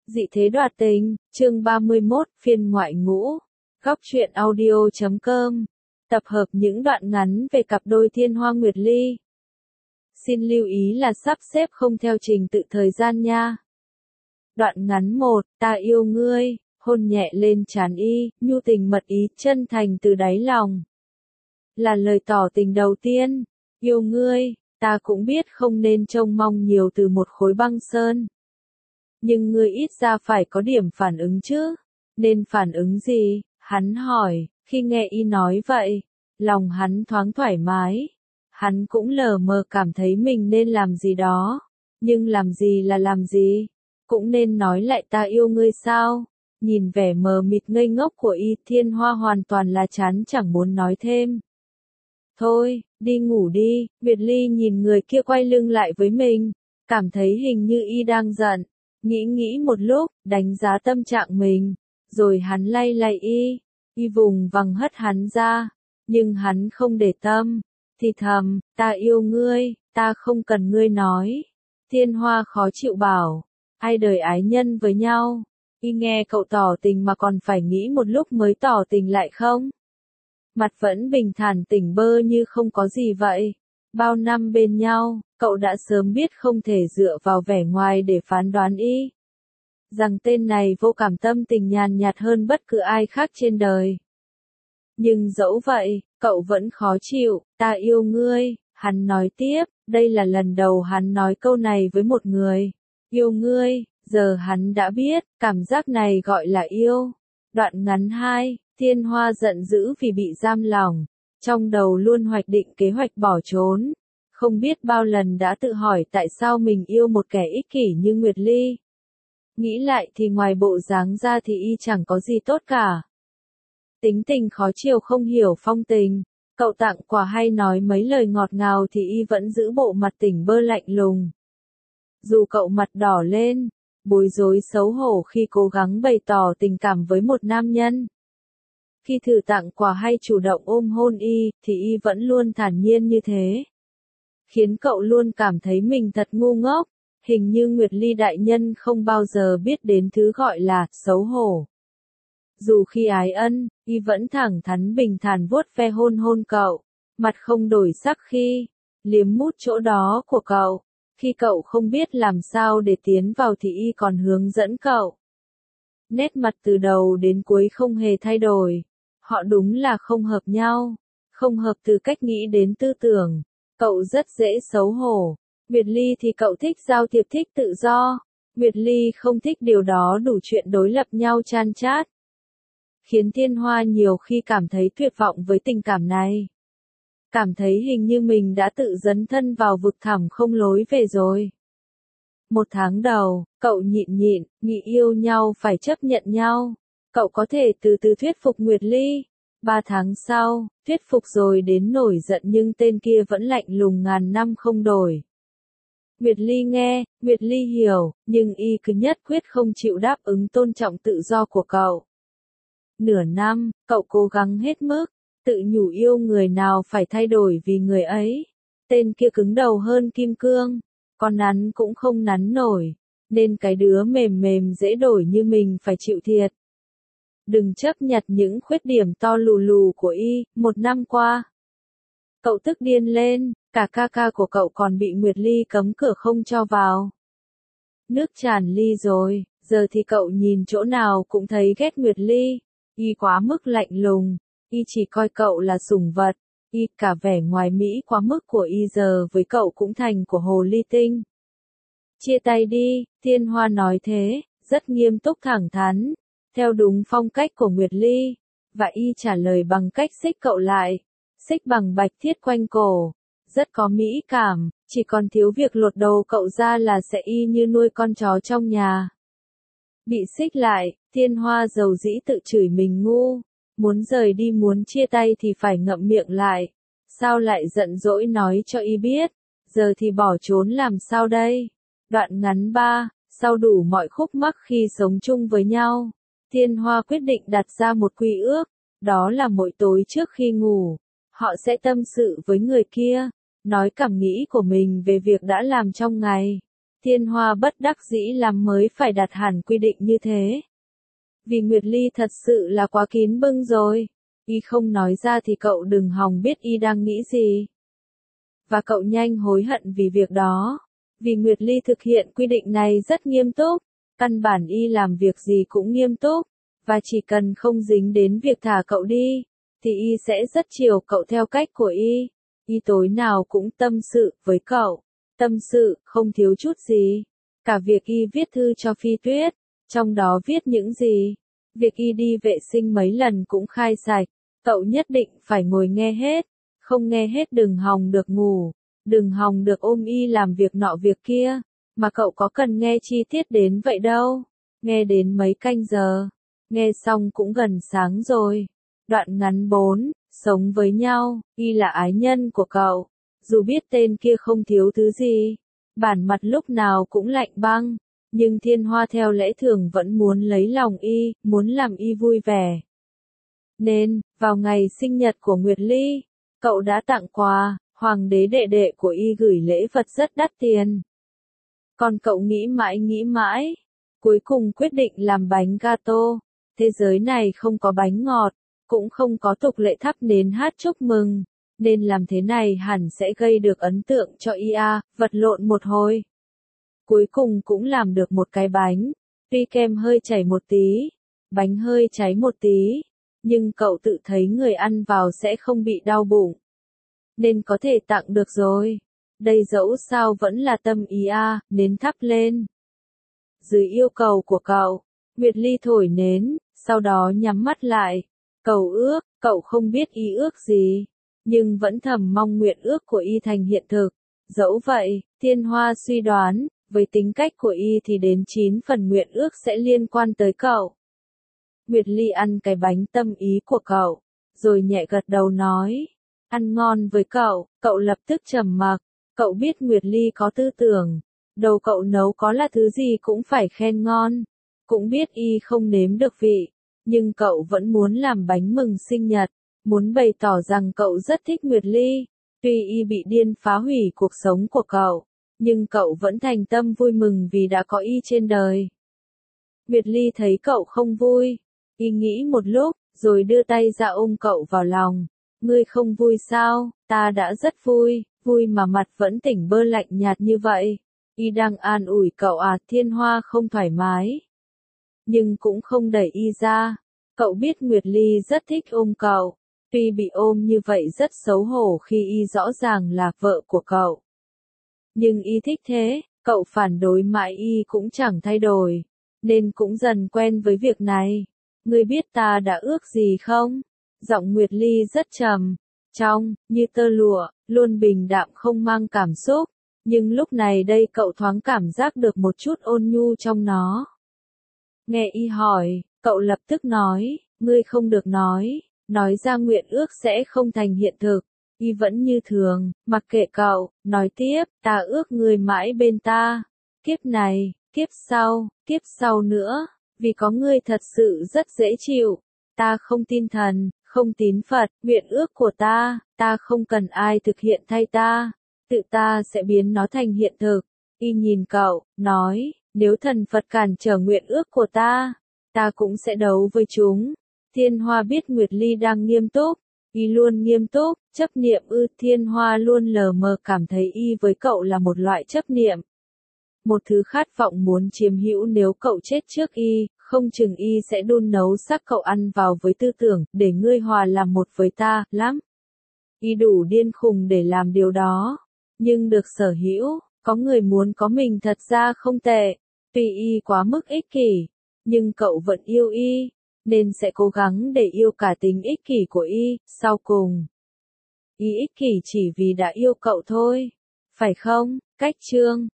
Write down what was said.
Dị thế đoạt tình, chương 31, phiên ngoại ngũ. Góc truyện audio.com. Tập hợp những đoạn ngắn về cặp đôi Thiên Hoa Nguyệt Ly. Xin lưu ý là sắp xếp không theo trình tự thời gian nha. Đoạn ngắn 1, ta yêu ngươi, hôn nhẹ lên trán y, nhu tình mật ý, chân thành từ đáy lòng. Là lời tỏ tình đầu tiên, yêu ngươi, ta cũng biết không nên trông mong nhiều từ một khối băng sơn. Nhưng ngươi ít ra phải có điểm phản ứng chứ. Nên phản ứng gì? Hắn hỏi, khi nghe y nói vậy, lòng hắn thoáng thoải mái. Hắn cũng lờ mờ cảm thấy mình nên làm gì đó. Nhưng làm gì là làm gì? Cũng nên nói lại ta yêu ngươi sao? Nhìn vẻ mờ mịt ngây ngốc của y, Thiên Hoa hoàn toàn là chán chẳng muốn nói thêm. Thôi, đi ngủ đi. Nguyệt Ly nhìn người kia quay lưng lại với mình, cảm thấy hình như y đang giận. Nghĩ một lúc, đánh giá tâm trạng mình, rồi hắn lay lay y vùng vằng hất hắn ra, nhưng hắn không để tâm, thì thầm, ta yêu ngươi, ta không cần ngươi nói. Thiên Hoa khó chịu bảo, ai đời ái nhân với nhau, y nghe cậu tỏ tình mà còn phải nghĩ một lúc mới tỏ tình lại không? Mặt vẫn bình thản tỉnh bơ như không có gì vậy. Bao năm bên nhau, cậu đã sớm biết không thể dựa vào vẻ ngoài để phán đoán y. Rằng tên này vô cảm tâm tình nhàn nhạt hơn bất cứ ai khác trên đời. Nhưng dẫu vậy, cậu vẫn khó chịu, ta yêu ngươi, hắn nói tiếp, đây là lần đầu hắn nói câu này với một người. Yêu ngươi, giờ hắn đã biết, cảm giác này gọi là yêu. Đoạn ngắn 2, Thiên Hoa giận dữ vì bị giam lỏng, trong đầu luôn hoạch định kế hoạch bỏ trốn. Không biết bao lần đã tự hỏi tại sao mình yêu một kẻ ích kỷ như Nguyệt Ly. Nghĩ lại thì ngoài bộ dáng ra thì y chẳng có gì tốt cả. Tính tình khó chiều không hiểu phong tình, cậu tặng quà hay nói mấy lời ngọt ngào thì y vẫn giữ bộ mặt tỉnh bơ lạnh lùng. Dù cậu mặt đỏ lên, bối rối xấu hổ khi cố gắng bày tỏ tình cảm với một nam nhân. Khi thử tặng quà hay chủ động ôm hôn y, thì y vẫn luôn thản nhiên như thế. Khiến cậu luôn cảm thấy mình thật ngu ngốc, hình như Nguyệt Ly đại nhân không bao giờ biết đến thứ gọi là xấu hổ. Dù khi ái ân, y vẫn thẳng thắn bình thản vuốt ve hôn cậu, mặt không đổi sắc khi liếm mút chỗ đó của cậu. Khi cậu không biết làm sao để tiến vào thì y còn hướng dẫn cậu. Nét mặt từ đầu đến cuối không hề thay đổi. Họ đúng là không hợp nhau, không hợp từ cách nghĩ đến tư tưởng. Cậu rất dễ xấu hổ. Nguyệt Ly thì cậu thích giao thiệp, thích tự do. Nguyệt Ly không thích điều đó, đủ chuyện đối lập nhau chan chát. Khiến Thiên Hoa nhiều khi cảm thấy tuyệt vọng với tình cảm này. Cảm thấy hình như mình đã tự dấn thân vào vực thẳm không lối về rồi. 1 tháng đầu, cậu nhịn, nghĩ yêu nhau phải chấp nhận nhau. Cậu có thể từ từ thuyết phục Nguyệt Ly. 3 tháng sau, thuyết phục rồi đến nổi giận nhưng tên kia vẫn lạnh lùng ngàn năm không đổi. Nguyệt Ly nghe, Nguyệt Ly hiểu, nhưng y cứ nhất quyết không chịu đáp ứng tôn trọng tự do của cậu. Nửa năm, cậu cố gắng hết mức, tự nhủ yêu người nào phải thay đổi vì người ấy. Tên kia cứng đầu hơn kim cương, con nắn cũng không nắn nổi, nên cái đứa mềm dễ đổi như mình phải chịu thiệt. Đừng chấp nhặt những khuyết điểm to lù của y. 1 năm qua, cậu tức điên lên, cả ca của cậu còn bị Nguyệt Ly cấm cửa không cho vào. Nước tràn ly rồi, giờ thì cậu nhìn chỗ nào cũng thấy ghét Nguyệt Ly. Y quá mức lạnh lùng, y chỉ coi cậu là sủng vật. Y cả vẻ ngoài mỹ quá mức của y giờ với cậu cũng thành của hồ ly tinh. Chia tay đi, Thiên Hoa nói thế, rất nghiêm túc thẳng thắn, theo đúng phong cách của Nguyệt Ly, và y trả lời bằng cách xích cậu lại, xích bằng bạch thiết quanh cổ, rất có mỹ cảm, chỉ còn thiếu việc lột đầu cậu ra là sẽ y như nuôi con chó trong nhà. Bị xích lại, Thiên Hoa dầu dĩ tự chửi mình ngu, muốn rời đi muốn chia tay thì phải ngậm miệng lại, sao lại giận dỗi nói cho y biết, giờ thì bỏ trốn làm sao đây? Đoạn ngắn 3, sau đủ mọi khúc mắc khi sống chung với nhau, Thiên Hoa quyết định đặt ra một quy ước, đó là mỗi tối trước khi ngủ, họ sẽ tâm sự với người kia, nói cảm nghĩ của mình về việc đã làm trong ngày. Thiên Hoa bất đắc dĩ lắm mới phải đặt hẳn quy định như thế. Vì Nguyệt Ly thật sự là quá kín bưng rồi. Y không nói ra thì cậu đừng hòng biết y đang nghĩ gì. Và cậu nhanh hối hận vì việc đó. Vì Nguyệt Ly thực hiện quy định này rất nghiêm túc. Căn bản y làm việc gì cũng nghiêm túc. Và chỉ cần không dính đến việc thả cậu đi, thì y sẽ rất chiều cậu theo cách của y. Y tối nào cũng tâm sự với cậu. Tâm sự, không thiếu chút gì. Cả việc y viết thư cho Phi Tuyết, trong đó viết những gì. Việc y đi vệ sinh mấy lần cũng khai sạch. Cậu nhất định phải ngồi nghe hết. Không nghe hết đừng hòng được ngủ. Đừng hòng được ôm y làm việc nọ việc kia. Mà cậu có cần nghe chi tiết đến vậy đâu. Nghe đến mấy canh giờ. Nghe xong cũng gần sáng rồi. Đoạn ngắn 4, sống với nhau, y là ái nhân của cậu. Dù biết tên kia không thiếu thứ gì, bản mặt lúc nào cũng lạnh băng, nhưng Thiên Hoa theo lẽ thường vẫn muốn lấy lòng y, muốn làm y vui vẻ. Nên, vào ngày sinh nhật của Nguyệt Ly, cậu đã tặng quà, hoàng đế đệ đệ của y gửi lễ vật rất đắt tiền. Còn cậu nghĩ mãi, cuối cùng quyết định làm bánh gato. Thế giới này không có bánh ngọt, cũng không có tục lệ thắp nến hát chúc mừng, nên làm thế này hẳn sẽ gây được ấn tượng cho ia, vật lộn một hồi. Cuối cùng cũng làm được một cái bánh, tuy kem hơi chảy một tí, bánh hơi cháy một tí, nhưng cậu tự thấy người ăn vào sẽ không bị đau bụng, nên có thể tặng được rồi. Đây dẫu sao vẫn là tâm ý nến thắp lên. Dưới yêu cầu của cậu, Nguyệt Ly thổi nến, sau đó nhắm mắt lại. Cậu không biết y ước gì, nhưng vẫn thầm mong nguyện ước của y thành hiện thực. Dẫu vậy, Thiên Hoa suy đoán, với tính cách của y thì đến 9 phần nguyện ước sẽ liên quan tới cậu. Nguyệt Ly ăn cái bánh tâm ý của cậu, rồi nhẹ gật đầu nói, ăn ngon với cậu lập tức trầm mặc. Cậu biết Nguyệt Ly có tư tưởng, đầu cậu nấu có là thứ gì cũng phải khen ngon, cũng biết y không nếm được vị. Nhưng cậu vẫn muốn làm bánh mừng sinh nhật, muốn bày tỏ rằng cậu rất thích Nguyệt Ly. Tuy y bị điên phá hủy cuộc sống của cậu, nhưng cậu vẫn thành tâm vui mừng vì đã có y trên đời. Nguyệt Ly thấy cậu không vui, y nghĩ một lúc, rồi đưa tay ra ôm cậu vào lòng. Ngươi không vui sao? Ta đã rất vui, vui mà mặt vẫn tỉnh bơ lạnh nhạt như vậy. Y đang an ủi cậu Thiên Hoa không thoải mái, nhưng cũng không đẩy y ra. Cậu biết Nguyệt Ly rất thích ôm cậu, tuy bị ôm như vậy rất xấu hổ khi y rõ ràng là vợ của cậu. Nhưng y thích thế, cậu phản đối mãi y cũng chẳng thay đổi, nên cũng dần quen với việc này. Ngươi biết ta đã ước gì không? Giọng Nguyệt Ly rất trầm, trong, như tơ lụa, luôn bình đạm không mang cảm xúc, nhưng lúc này đây cậu thoáng cảm giác được một chút ôn nhu trong nó. Nghe y hỏi, cậu lập tức nói, ngươi không được nói ra nguyện ước sẽ không thành hiện thực. Y vẫn như thường, mặc kệ cậu, nói tiếp, ta ước ngươi mãi bên ta. Kiếp này, kiếp sau nữa, vì có ngươi thật sự rất dễ chịu. Ta không tin thần, không tín Phật, nguyện ước của ta không cần ai thực hiện thay ta. Tự ta sẽ biến nó thành hiện thực. Y nhìn cậu, nói, nếu thần Phật cản trở nguyện ước của ta cũng sẽ đấu với chúng. Thiên Hoa biết Nguyệt Ly đang nghiêm túc, y luôn nghiêm túc, chấp niệm Thiên Hoa luôn lờ mờ cảm thấy y với cậu là một loại chấp niệm. Một thứ khát vọng muốn chiếm hữu nếu cậu chết trước y, không chừng y sẽ đun nấu xác cậu ăn vào với tư tưởng, để ngươi hòa làm một với ta, lắm. Y đủ điên khùng để làm điều đó, nhưng được sở hữu, có người muốn có mình thật ra không tệ. Tuy y quá mức ích kỷ, nhưng cậu vẫn yêu y, nên sẽ cố gắng để yêu cả tính ích kỷ của y. Sau cùng, y ích kỷ chỉ vì đã yêu cậu thôi, phải không? Cách chương